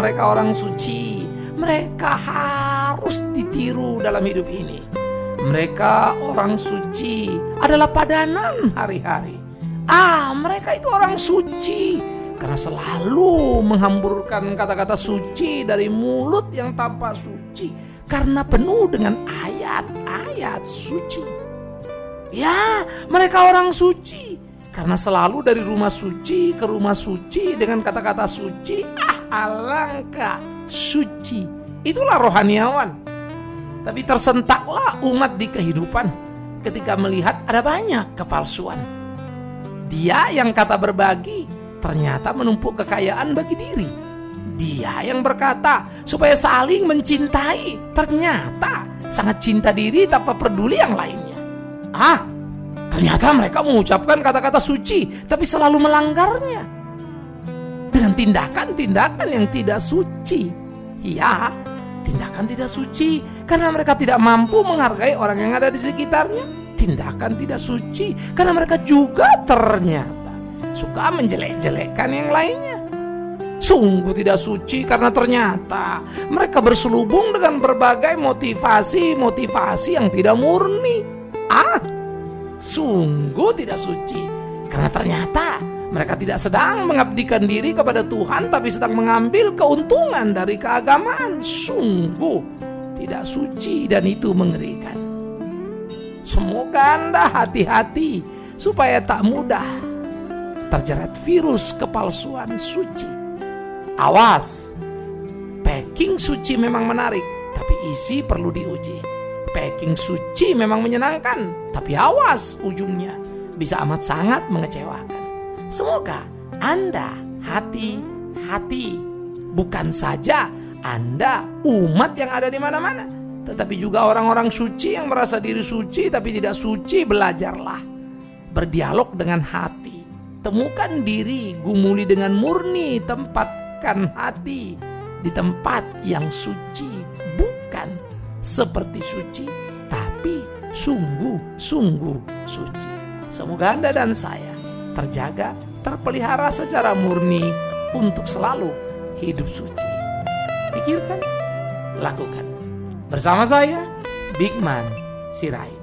mereka orang suci. Mereka harus ditiru dalam hidup ini. Mereka orang suci adalah padanan hari-hari. Mereka itu orang suci karena selalu menghamburkan kata-kata suci dari mulut yang tanpa suci, karena penuh dengan ayat-ayat suci. Ya, mereka orang suci karena selalu dari rumah suci ke rumah suci dengan kata-kata suci. Alangkah suci. Itulah rohaniawan. Tapi tersentaklah umat di kehidupan ketika melihat ada banyak kepalsuan. Dia yang kata berbagi ternyata menumpuk kekayaan bagi diri. Dia yang berkata supaya saling mencintai ternyata sangat cinta diri tanpa peduli yang lainnya. Ternyata mereka mengucapkan kata-kata suci tapi selalu melanggarnya dengan tindakan-tindakan yang tidak suci. Ya, tindakan tidak suci karena mereka tidak mampu menghargai orang yang ada di sekitarnya. Tindakan tidak suci karena mereka juga ternyata suka menjelek-jelekkan yang lainnya. Sungguh tidak suci karena ternyata mereka berselubung dengan berbagai motivasi-motivasi yang tidak murni. Sungguh tidak suci karena ternyata mereka tidak sedang mengabdikan diri kepada Tuhan, tapi sedang mengambil keuntungan dari keagamaan. Sungguh tidak suci dan itu mengerikan. Semoga Anda hati-hati supaya tak mudah terjerat virus kepalsuan suci. Awas, packing suci memang menarik, tapi isi perlu diuji. Packing suci memang menyenangkan, tapi awas, ujungnya bisa amat sangat mengecewakan. Semoga Anda hati-hati, bukan saja Anda umat yang ada di mana-mana, tetapi juga orang-orang suci yang merasa diri suci tapi tidak suci. Belajarlah berdialog dengan hati, temukan diri, gumuli dengan murni, tempatkan hati di tempat yang suci, bukan seperti suci, tapi sungguh-sungguh suci. Semoga Anda dan saya terjaga, terpelihara secara murni untuk selalu hidup suci. Pikirkan, lakukan. Bersama saya, Bigman Sirait.